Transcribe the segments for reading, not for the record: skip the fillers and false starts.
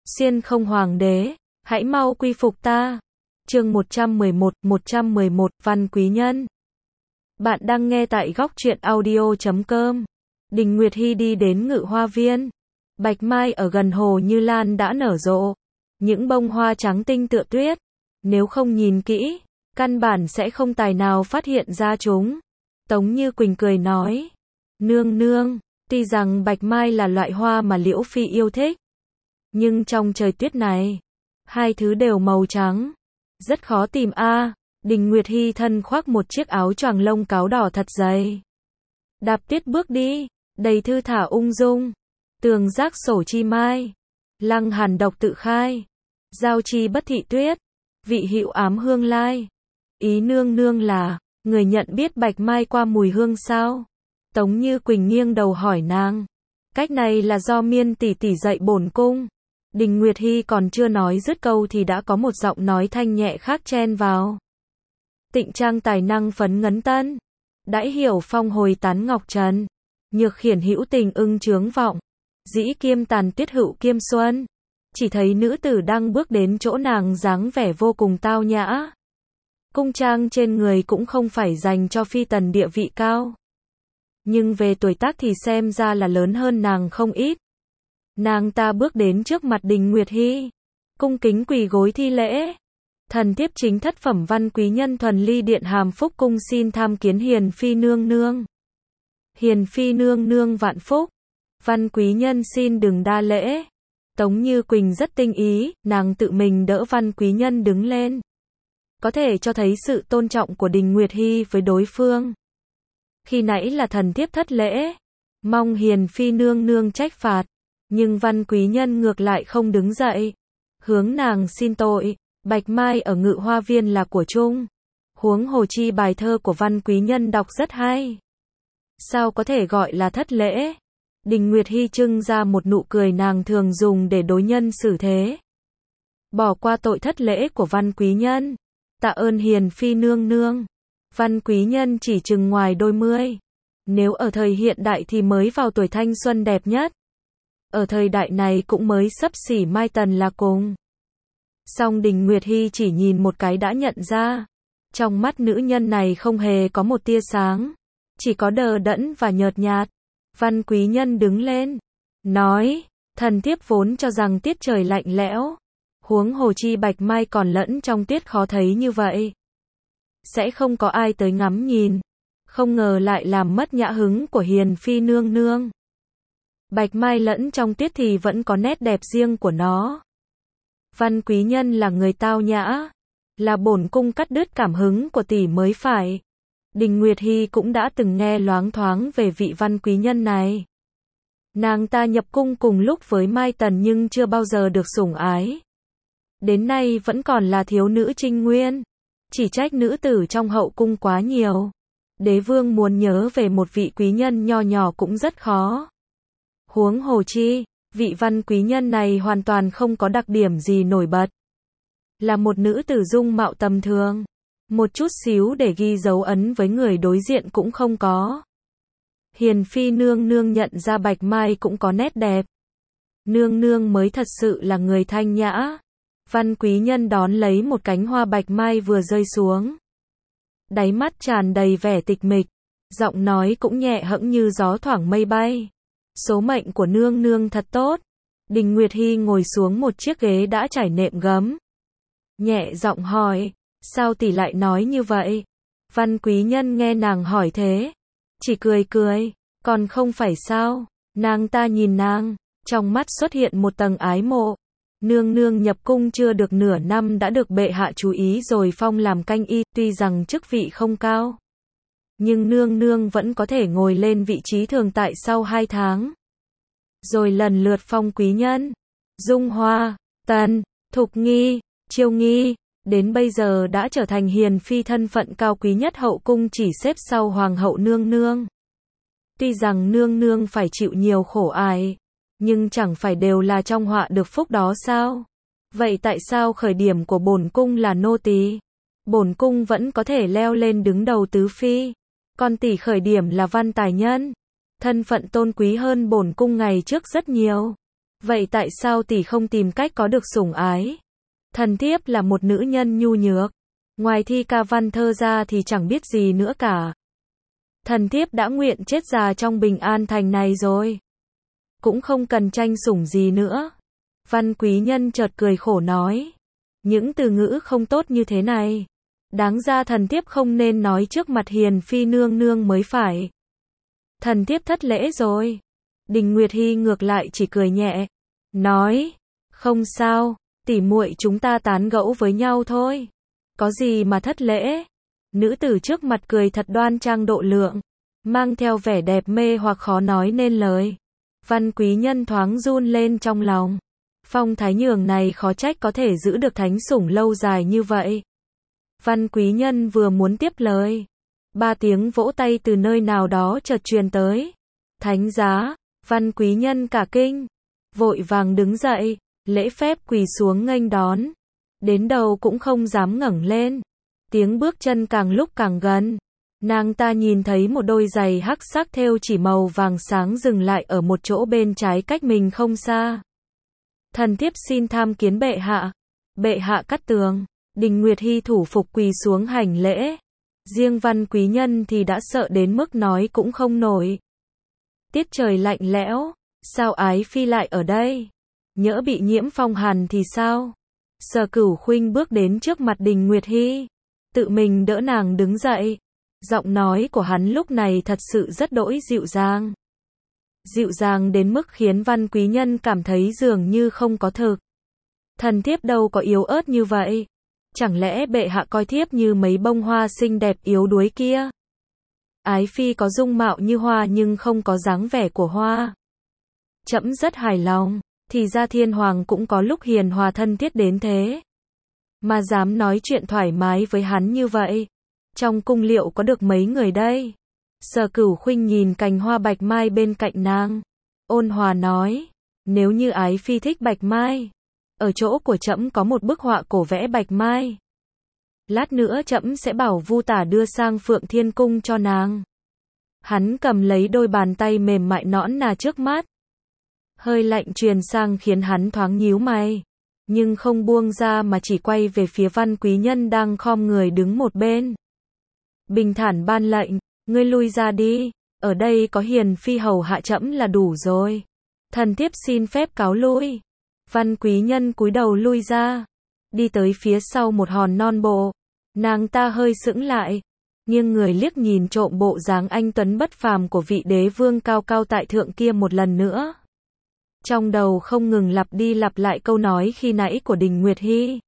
Xiên không hoàng đế, hãy mau quy phục ta. Chương 111, Văn Quý Nhân. Bạn đang nghe tại góc truyện audio.com. Đình Nguyệt Hy đi đến Ngự Hoa Viên. Bạch mai ở gần hồ Như Lan đã nở rộ. Những bông hoa trắng tinh tựa tuyết. Nếu không nhìn kỹ, căn bản sẽ không tài nào phát hiện ra chúng. Tống Như Quỳnh cười nói. Nương nương, tuy rằng bạch mai là loại hoa mà Liễu Phi yêu thích. Nhưng trong trời tuyết này, hai thứ đều màu trắng. Rất khó tìm a. Đình Nguyệt Hy thân khoác một chiếc áo choàng lông cáo đỏ thật dày. Đạp tuyết bước đi, đầy thư thả ung dung. Tường giác sổ chi mai. Lăng hàn độc tự khai. Giao chi bất thị tuyết. Vị hữu ám hương lai. Ý nương nương là, người nhận biết bạch mai qua mùi hương sao? Tống Như Quỳnh nghiêng đầu hỏi nàng. Cách này là do Miên tỷ tỷ dạy bổn cung. Đình Nguyệt Hy còn chưa nói dứt câu thì đã có một giọng nói thanh nhẹ khác chen vào. Tịnh trang tài năng phấn ngấn tân. Đãi hiểu phong hồi tán ngọc trần. Nhược khiển hữu tình ưng chướng vọng. Dĩ kiêm tàn tuyết hữu kiêm xuân. Chỉ thấy nữ tử đang bước đến chỗ nàng dáng vẻ vô cùng tao nhã. Cung trang trên người cũng không phải dành cho phi tần địa vị cao. Nhưng về tuổi tác thì xem ra là lớn hơn nàng không ít. Nàng ta bước đến trước mặt Đình Nguyệt Hy. Cung kính quỳ gối thi lễ. Thần thiếp chính thất phẩm Văn Quý Nhân Thuần Ly Điện Hàm Phúc cung xin tham kiến Hiền Phi nương nương. Hiền Phi nương nương vạn phúc. Văn Quý Nhân xin đừng đa lễ. Tống Như Quỳnh rất tinh ý, nàng tự mình đỡ Văn Quý Nhân đứng lên. Có thể cho thấy sự tôn trọng của Đình Nguyệt Hy với đối phương. Khi nãy là thần thiếp thất lễ. Mong Hiền Phi nương nương trách phạt. Nhưng Văn Quý Nhân ngược lại không đứng dậy. Hướng nàng xin tội. Bạch mai ở Ngự Hoa Viên là của chung. Huống hồ chi bài thơ của Văn Quý Nhân đọc rất hay. Sao có thể gọi là thất lễ? Đình Nguyệt Hy trưng ra một nụ cười nàng thường dùng để đối nhân xử thế. Bỏ qua tội thất lễ của Văn Quý Nhân. Tạ ơn Hiền Phi nương nương. Văn Quý Nhân chỉ chừng ngoài đôi mươi. Nếu ở thời hiện đại thì mới vào tuổi thanh xuân đẹp nhất. Ở thời đại này cũng mới xấp xỉ Mai Tần là cùng. Song Đình Nguyệt Hy chỉ nhìn một cái đã nhận ra. Trong mắt nữ nhân này không hề có một tia sáng. Chỉ có đờ đẫn và nhợt nhạt. Văn Quý Nhân đứng lên. Nói, thần thiếp vốn cho rằng tiết trời lạnh lẽo. Huống hồ chi bạch mai còn lẫn trong tiết khó thấy như vậy. Sẽ không có ai tới ngắm nhìn. Không ngờ lại làm mất nhã hứng của Hiền Phi nương nương. Bạch mai lẫn trong tiết thì vẫn có nét đẹp riêng của nó. Văn Quý Nhân là người tao nhã. Là bổn cung cắt đứt cảm hứng của tỷ mới phải. Đình Nguyệt Hy cũng đã từng nghe loáng thoáng về vị Văn Quý Nhân này. Nàng ta nhập cung cùng lúc với Mai Tần nhưng chưa bao giờ được sủng ái. Đến nay vẫn còn là thiếu nữ trinh nguyên. Chỉ trách nữ tử trong hậu cung quá nhiều. Đế vương muốn nhớ về một vị quý nhân nho nhỏ cũng rất khó. Huống hồ chi, vị Văn Quý Nhân này hoàn toàn không có đặc điểm gì nổi bật. Là một nữ tử dung mạo tầm thường. Một chút xíu để ghi dấu ấn với người đối diện cũng không có. Hiền Phi nương nương nhận ra bạch mai cũng có nét đẹp. Nương nương mới thật sự là người thanh nhã. Văn Quý Nhân đón lấy một cánh hoa bạch mai vừa rơi xuống. Đáy mắt tràn đầy vẻ tịch mịch. Giọng nói cũng nhẹ hẫng như gió thoảng mây bay. Số mệnh của nương nương thật tốt. Đình Nguyệt Hy ngồi xuống một chiếc ghế đã trải nệm gấm. Nhẹ giọng hỏi. Sao tỷ lại nói như vậy? Văn Quý Nhân nghe nàng hỏi thế. Chỉ cười cười. Còn không phải sao? Nàng ta nhìn nàng. Trong mắt xuất hiện một tầng ái mộ. Nương nương nhập cung chưa được nửa năm đã được bệ hạ chú ý rồi phong làm canh y. Tuy rằng chức vị không cao. Nhưng nương nương vẫn có thể ngồi lên vị trí thường tại sau 2 tháng. Rồi lần lượt phong quý nhân. Dung Hoa, Tần, Thục Nghi, Chiêu Nghi. Đến bây giờ đã trở thành Hiền Phi thân phận cao quý nhất hậu cung chỉ xếp sau Hoàng hậu nương nương. Tuy rằng nương nương phải chịu nhiều khổ ải. Nhưng chẳng phải đều là trong họa được phúc đó sao? Vậy tại sao khởi điểm của bổn cung là nô tỳ? Bổn cung vẫn có thể leo lên đứng đầu tứ phi. Còn tỷ khởi điểm là văn tài nhân. Thân phận tôn quý hơn bổn cung ngày trước rất nhiều. Vậy tại sao tỷ không tìm cách có được sủng ái? Thần thiếp là một nữ nhân nhu nhược. Ngoài thi ca văn thơ ra thì chẳng biết gì nữa cả. Thần thiếp đã nguyện chết già trong bình an thành này rồi. Cũng không cần tranh sủng gì nữa. Văn quý nhân chợt cười khổ nói. Những từ ngữ không tốt như thế này. Đáng ra thần thiếp không nên nói trước mặt hiền phi nương nương mới phải. Thần thiếp thất lễ rồi. Đình Nguyệt Hi ngược lại chỉ cười nhẹ. Nói. Không sao, tỉ muội chúng ta tán gẫu với nhau thôi. Có gì mà thất lễ. Nữ tử trước mặt cười thật đoan trang độ lượng. Mang theo vẻ đẹp mê hoặc khó nói nên lời. Văn quý nhân thoáng run lên trong lòng. Phong thái nhường này khó trách có thể giữ được thánh sủng lâu dài như vậy. Văn quý nhân vừa muốn tiếp lời. 3 tiếng vỗ tay từ nơi nào đó chợt truyền tới. Thánh giá, văn quý nhân cả kinh. Vội vàng đứng dậy, lễ phép quỳ xuống nghênh đón. Đến đầu cũng không dám ngẩng lên. Tiếng bước chân càng lúc càng gần. Nàng ta nhìn thấy một đôi giày hắc sắc thêu chỉ màu vàng sáng dừng lại ở một chỗ bên trái cách mình không xa. Thần thiếp xin tham kiến bệ hạ. Bệ hạ cắt tường. Đình Nguyệt Hi thủ phục quỳ xuống hành lễ. Riêng văn quý nhân thì đã sợ đến mức nói cũng không nổi. Tiết trời lạnh lẽo. Sao ái phi lại ở đây? Nhỡ bị nhiễm phong hàn thì sao? Sở Cửu Khuynh bước đến trước mặt Đình Nguyệt Hi. Tự mình đỡ nàng đứng dậy. Giọng nói của hắn lúc này thật sự rất đỗi dịu dàng. Dịu dàng đến mức khiến văn quý nhân cảm thấy dường như không có thực. Thần thiếp đâu có yếu ớt như vậy. Chẳng lẽ bệ hạ coi thiếp như mấy bông hoa xinh đẹp yếu đuối kia? Ái phi có dung mạo như hoa nhưng không có dáng vẻ của hoa. Trẫm rất hài lòng, thì ra thiên hoàng cũng có lúc hiền hòa thân thiết đến thế. Mà dám nói chuyện thoải mái với hắn như vậy. Trong cung liệu có được mấy người đây? Sở Cửu Khuynh nhìn cành hoa bạch mai bên cạnh nàng. Ôn hòa nói, nếu như ái phi thích bạch mai. Ở chỗ của trẫm có một bức họa cổ vẽ bạch mai. Lát nữa trẫm sẽ bảo Vu Tả đưa sang Phượng Thiên Cung cho nàng. Hắn cầm lấy đôi bàn tay mềm mại nõn nà trước mắt. Hơi lạnh truyền sang khiến hắn thoáng nhíu mày. Nhưng không buông ra mà chỉ quay về phía văn quý nhân đang khom người đứng một bên. Bình thản ban lệnh, ngươi lui ra đi. Ở đây có hiền phi hầu hạ trẫm là đủ rồi. Thần thiếp xin phép cáo lui. Văn quý nhân cúi đầu lui ra. Đi tới phía sau một hòn non bộ. Nàng ta hơi sững lại. Nhưng người liếc nhìn trộm bộ dáng anh tuấn bất phàm của vị đế vương cao cao tại thượng kia một lần nữa. Trong đầu không ngừng lặp đi lặp lại câu nói khi nãy của Đình Nguyệt Hi.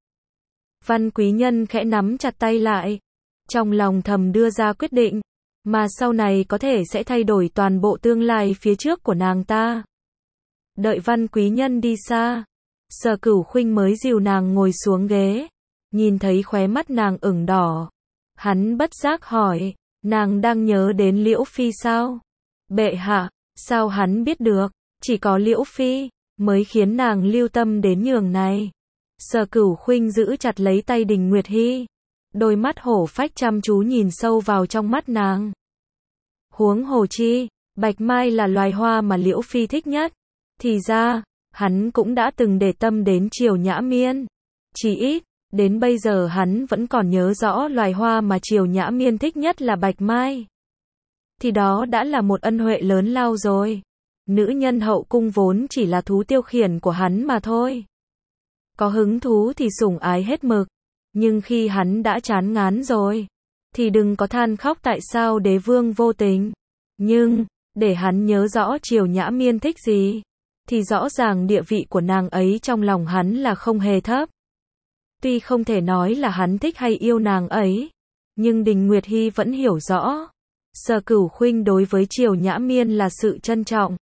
Văn quý nhân khẽ nắm chặt tay lại. Trong lòng thầm đưa ra quyết định. Mà sau này có thể sẽ thay đổi toàn bộ tương lai phía trước của nàng ta. Đợi văn quý nhân đi xa. Sở Cửu Khuynh mới dìu nàng ngồi xuống ghế. Nhìn thấy khóe mắt nàng ửng đỏ. Hắn bất giác hỏi. Nàng đang nhớ đến Liễu Phi sao? Bệ hạ, sao hắn biết được? Chỉ có Liễu Phi mới khiến nàng lưu tâm đến nhường này. Sở Cửu Khuynh giữ chặt lấy tay Đình Nguyệt Hi. Đôi mắt hổ phách chăm chú nhìn sâu vào trong mắt nàng. Huống hồ chi, bạch mai là loài hoa mà Liễu Phi thích nhất. Thì ra, hắn cũng đã từng để tâm đến Triều Nhã Miên. Chỉ ít, đến bây giờ hắn vẫn còn nhớ rõ loài hoa mà Triều Nhã Miên thích nhất là bạch mai. Thì đó đã là một ân huệ lớn lao rồi. Nữ nhân hậu cung vốn chỉ là thú tiêu khiển của hắn mà thôi. Có hứng thú thì sủng ái hết mực. Nhưng khi hắn đã chán ngán rồi, thì đừng có than khóc tại sao đế vương vô tình. Nhưng, để hắn nhớ rõ Triều Nhã Miên thích gì, thì rõ ràng địa vị của nàng ấy trong lòng hắn là không hề thấp. Tuy không thể nói là hắn thích hay yêu nàng ấy, nhưng Đình Nguyệt Hi vẫn hiểu rõ. Sở Cửu Khuynh đối với Triều Nhã Miên là sự trân trọng.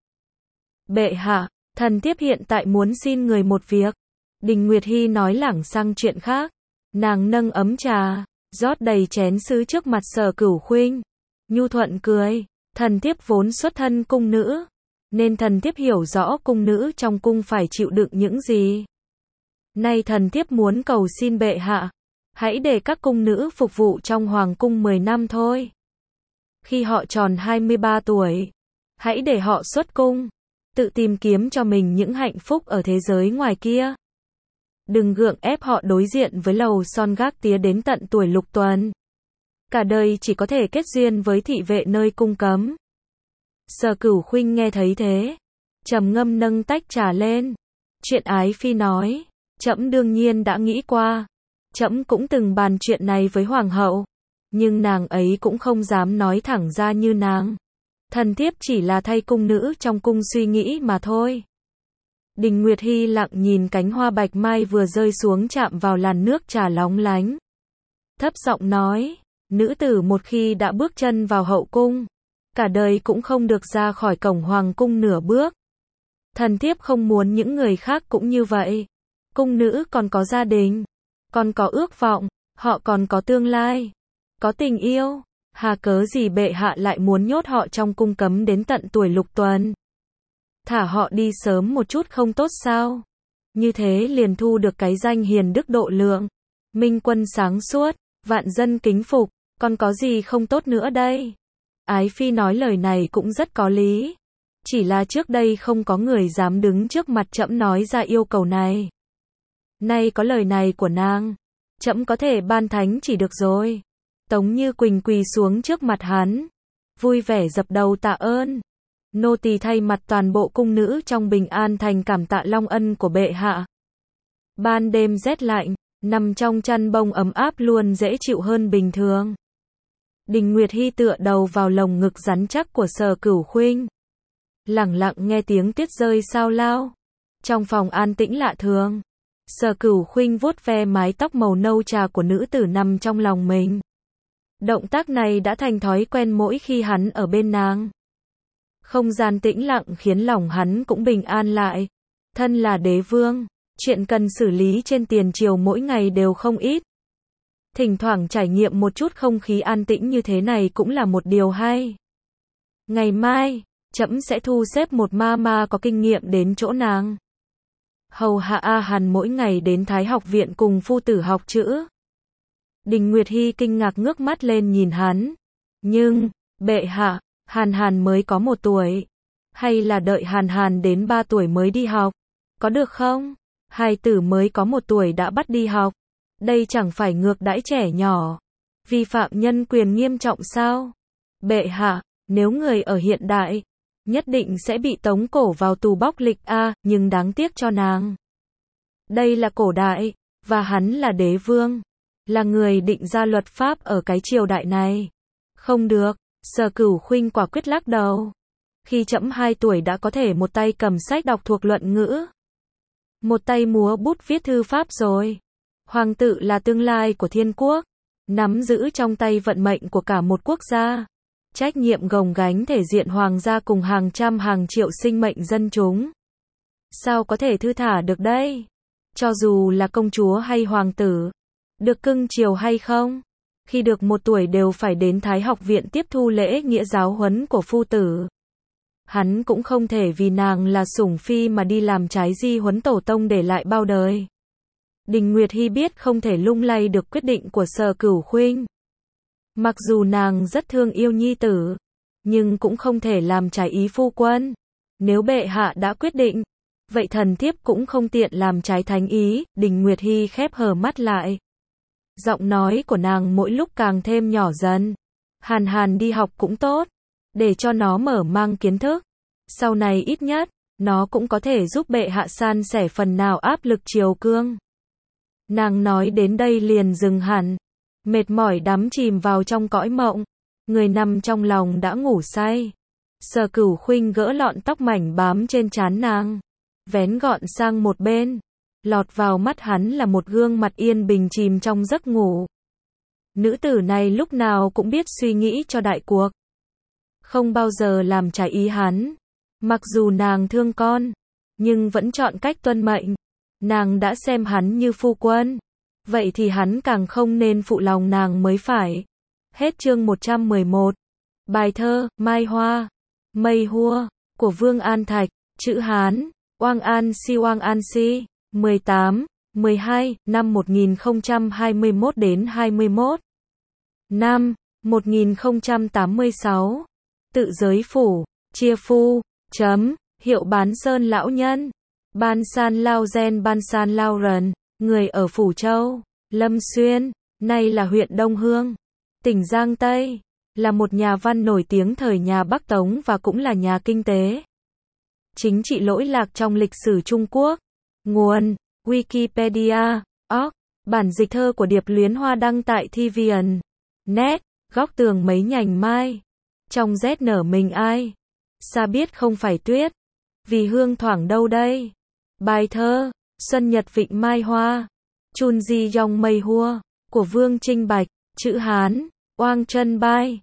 Bệ hạ, thần thiếp hiện tại muốn xin người một việc. Đình Nguyệt Hi nói lảng sang chuyện khác. Nàng nâng ấm trà, rót đầy chén sứ trước mặt Sở Cửu Khuynh. Nhu thuận cười, thần thiếp vốn xuất thân cung nữ, nên thần thiếp hiểu rõ cung nữ trong cung phải chịu đựng những gì. Nay thần thiếp muốn cầu xin bệ hạ, hãy để các cung nữ phục vụ trong hoàng cung 10 năm thôi. Khi họ tròn 23 tuổi, hãy để họ xuất cung. tự tìm kiếm cho mình những hạnh phúc ở thế giới ngoài kia. Đừng gượng ép họ đối diện với lầu son gác tía đến tận tuổi lục tuần. Cả đời chỉ có thể kết duyên với thị vệ nơi cung cấm. Sở Cửu Khuynh nghe thấy thế, trầm ngâm nâng tách trà lên. Chuyện ái phi nói, trẫm đương nhiên đã nghĩ qua. Trẫm cũng từng bàn chuyện này với hoàng hậu, nhưng nàng ấy cũng không dám nói thẳng ra như nàng. Thần thiếp chỉ là thay cung nữ trong cung suy nghĩ mà thôi. Đình Nguyệt Hi lặng nhìn cánh hoa bạch mai vừa rơi xuống chạm vào làn nước trà lóng lánh. Thấp giọng nói, nữ tử một khi đã bước chân vào hậu cung, cả đời cũng không được ra khỏi cổng hoàng cung nửa bước. Thần thiếp không muốn những người khác cũng như vậy. Cung nữ còn có gia đình, còn có ước vọng, họ còn có tương lai, có tình yêu. Hà cớ gì bệ hạ lại muốn nhốt họ trong cung cấm đến tận tuổi lục tuần? Thả họ đi sớm một chút không tốt sao? Như thế liền thu được cái danh hiền đức độ lượng, minh quân sáng suốt, vạn dân kính phục, còn có gì không tốt nữa đây? Ái phi nói lời này cũng rất có lý. Chỉ là trước đây không có người dám đứng trước mặt trẫm nói ra yêu cầu này. Nay có lời này của nàng, trẫm có thể ban thánh chỉ được rồi. Tống Như Quỳnh quỳ xuống trước mặt hắn, vui vẻ dập đầu tạ ơn. Nô tỳ thay mặt toàn bộ cung nữ trong Bình An thành cảm tạ long ân của bệ hạ. Ban đêm rét lạnh, nằm trong chăn bông ấm áp luôn dễ chịu hơn bình thường. Đình Nguyệt Hi tựa đầu vào lồng ngực rắn chắc của Sở Cửu Khuynh, lặng lặng nghe tiếng tuyết rơi sao lao. Trong phòng an tĩnh lạ thường, Sở Cửu Khuynh vuốt ve mái tóc màu nâu trà của nữ tử nằm trong lòng mình. Động tác này đã thành thói quen mỗi khi hắn ở bên nàng. Không gian tĩnh lặng khiến lòng hắn cũng bình an lại. Thân là đế vương, chuyện cần xử lý trên tiền triều mỗi ngày đều không ít. Thỉnh thoảng trải nghiệm một chút không khí an tĩnh như thế này cũng là một điều hay. Ngày mai, trẫm sẽ thu xếp một ma ma có kinh nghiệm đến chỗ nàng. Hầu hạ A Hàn mỗi ngày đến Thái học viện cùng phu tử học chữ. Đình Nguyệt Hi kinh ngạc ngước mắt lên nhìn hắn. Nhưng, bệ hạ, Hàn Hàn mới có 1 tuổi. Hay là đợi Hàn Hàn đến 3 tuổi mới đi học? Có được không? Hài tử mới có 1 tuổi đã bắt đi học. Đây chẳng phải ngược đãi trẻ nhỏ. Vi phạm nhân quyền nghiêm trọng sao? Bệ hạ, nếu người ở hiện đại, nhất định sẽ bị tống cổ vào tù bóc lịch a, nhưng đáng tiếc cho nàng. Đây là cổ đại, và hắn là đế vương, là người định ra luật pháp ở cái triều đại này. Không được, Sở Cửu Khuynh quả quyết lắc đầu. Khi trẫm 2 tuổi đã có thể một tay cầm sách đọc thuộc luận ngữ, một tay múa bút viết thư pháp rồi. Hoàng tử là tương lai của thiên quốc, nắm giữ trong tay vận mệnh của cả một quốc gia. Trách nhiệm gồng gánh thể diện hoàng gia cùng hàng trăm hàng triệu sinh mệnh dân chúng. Sao có thể thư thả được đây? Cho dù là công chúa hay hoàng tử, được cưng chiều hay không, khi được 1 tuổi đều phải đến Thái học viện tiếp thu lễ nghĩa giáo huấn của phu tử. Hắn cũng không thể vì nàng là sủng phi mà đi làm trái di huấn tổ tông để lại bao đời. Đình Nguyệt Hi biết không thể lung lay được quyết định của Sở Cửu Khuynh. Mặc dù nàng rất thương yêu nhi tử, nhưng cũng không thể làm trái ý phu quân. Nếu bệ hạ đã quyết định, vậy thần thiếp cũng không tiện làm trái thánh ý. Đình Nguyệt Hi khép hờ mắt lại. Giọng nói của nàng mỗi lúc càng thêm nhỏ dần. Hàn Hàn đi học cũng tốt, để cho nó mở mang kiến thức. Sau này ít nhất, nó cũng có thể giúp bệ hạ san sẻ phần nào áp lực triều cương. Nàng nói đến đây liền dừng hẳn, mệt mỏi đắm chìm vào trong cõi mộng. Người nằm trong lòng đã ngủ say. Sở Cửu Khuynh gỡ lọn tóc mảnh bám trên trán nàng, vén gọn sang một bên. Lọt vào mắt hắn là một gương mặt yên bình chìm trong giấc ngủ. Nữ tử này lúc nào cũng biết suy nghĩ cho đại cuộc, không bao giờ làm trái ý hắn. Mặc dù nàng thương con, nhưng vẫn chọn cách tuân mệnh. Nàng đã xem hắn như phu quân, vậy thì hắn càng không nên phụ lòng nàng mới phải. Hết chương 111. Bài thơ, Mai Hoa, Mây Hua, của Vương An Thạch, chữ Hán, Oang An Si, 18, 12, năm 1021 đến 21. Năm 1086. Tự giới phủ, chia phu, chấm, Hiệu Bán Sơn lão nhân. Ban San Lao Gen Ban San Lao Rần. Người ở Phủ Châu, Lâm Xuyên, nay là huyện Đông Hương, tỉnh Giang Tây, là một nhà văn nổi tiếng thời nhà Bắc Tống và cũng là nhà kinh tế. Chính trị lỗi lạc trong lịch sử Trung Quốc. Nguồn: Wikipedia, org. Bản dịch thơ của Điệp Luyến Hoa đăng tại TVN. Net. Góc tường mấy nhành mai. Trong rét nở mình ai. Xa biết không phải tuyết. Vì hương thoảng đâu đây. Bài thơ. Xuân Nhật Vịnh Mai Hoa. Chun Di Yong Mây Hua. Của Vương Trinh Bạch. Chữ Hán. Oang Trân Bai.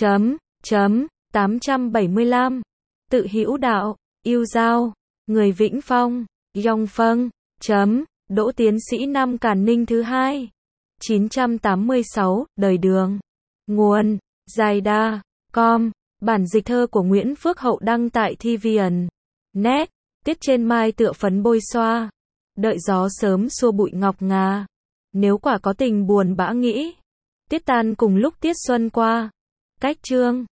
875. Tự hữu đạo. Yêu giao. Người Vĩnh Phong. Yong Phâng. Đỗ tiến sĩ năm Càn Ninh thứ hai. 986. Đời Đường. Nguồn: Zaida.com. Bản dịch thơ của Nguyễn Phước Hậu đăng tại TVN. Net. Tiết trên mai tựa phấn bôi xoa. Đợi gió sớm xua bụi ngọc ngà. Nếu quả có tình buồn bã nghĩ. Tiết tan cùng lúc tiết xuân qua. Cách chương.